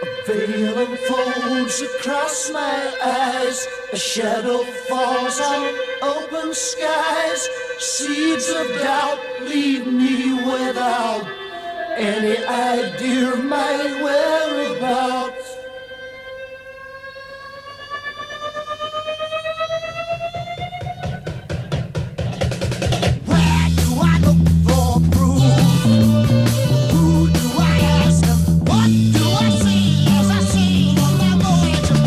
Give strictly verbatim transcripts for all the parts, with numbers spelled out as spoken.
Veil unfolds across my eyes. A shadow falls on open skies. Seeds of doubt leave me without any idea of my whereabouts. Where do I look for proof? Who do I ask them? What do I see as I see when I'm going to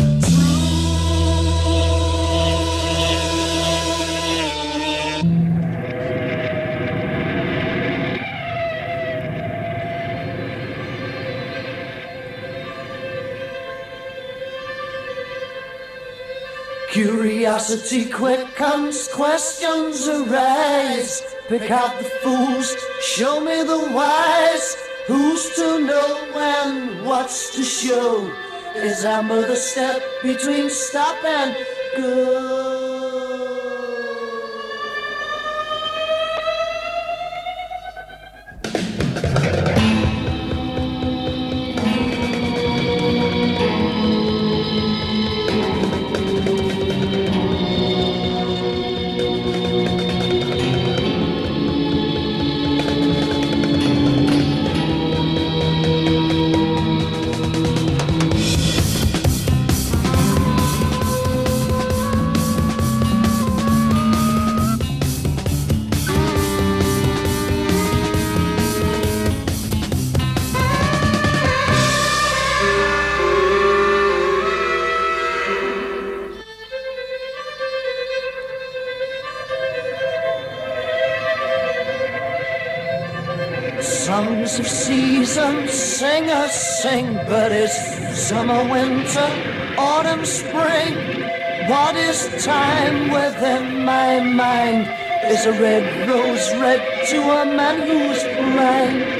Curiosity quickens, questions arise. Pick out the fools, show me the wise. Who's to know when, what's to show? Is amber the step between stop and go? Songs of seasons, singers sing, but it's summer, winter, autumn, spring. What is time within my mind? Is a red rose red to a man who's blind?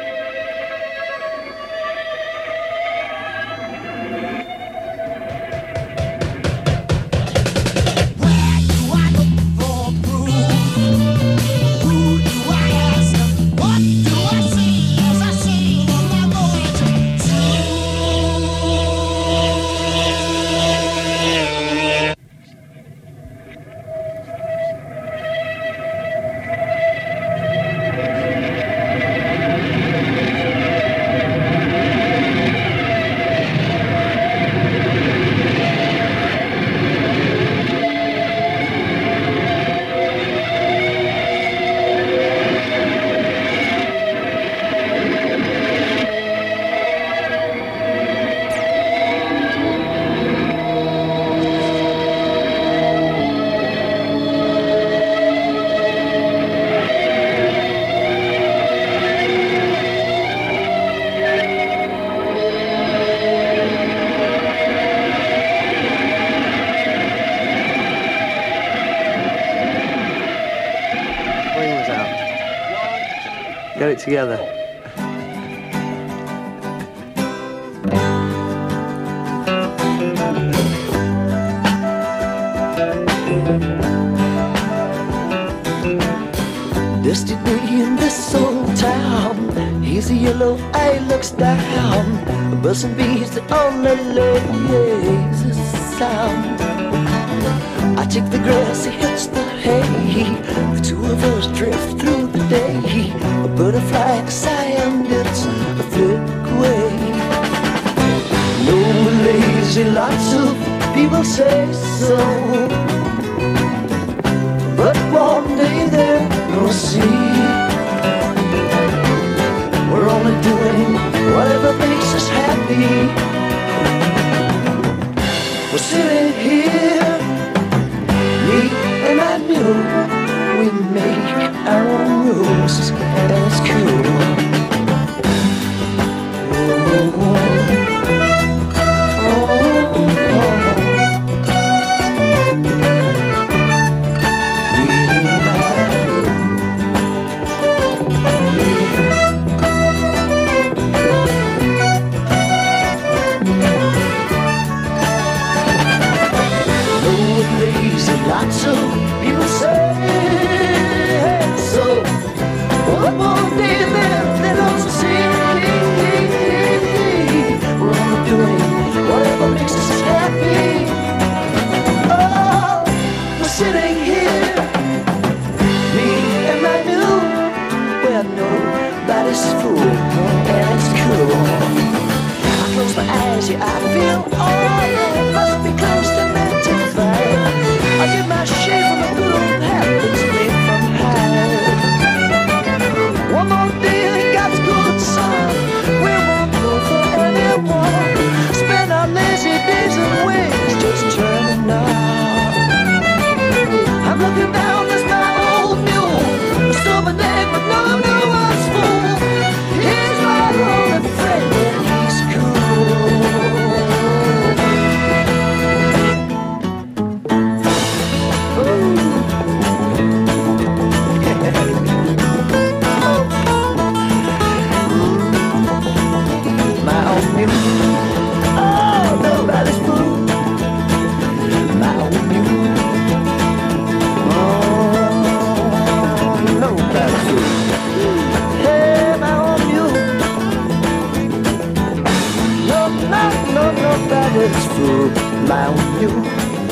Get it together. Destiny in this old town. He's a yellow eye looks down. Buzzing bees that only lays a sound. I take the grass, he hits the hay. The two of us drift through the day. A butterfly and a sigh and it's a flick away. No, we're lazy, lots of people say so. But one day there you'll see we're only doing whatever makes us happy. We're sitting here, me and I knew we make our own rules, and it's cool. Oh, oh, oh. Lots of people say so. One more day there and it's cool. I close my eyes, yeah, I feel alright. Must be close to ninety-five. I get my shade from a good old habits made from hide. One more day in God's good sun, we won't go for anyone. Spend our lazy days and ways just turning up. I'm looking down this my old mule, a silver neck with no new one's full. He's my only friend and he's my old mule. Oh, nobody's fool. My old mule. Oh, nobody's fool. Hey, my old mule. No, no, no, nobody's fool. My old mule.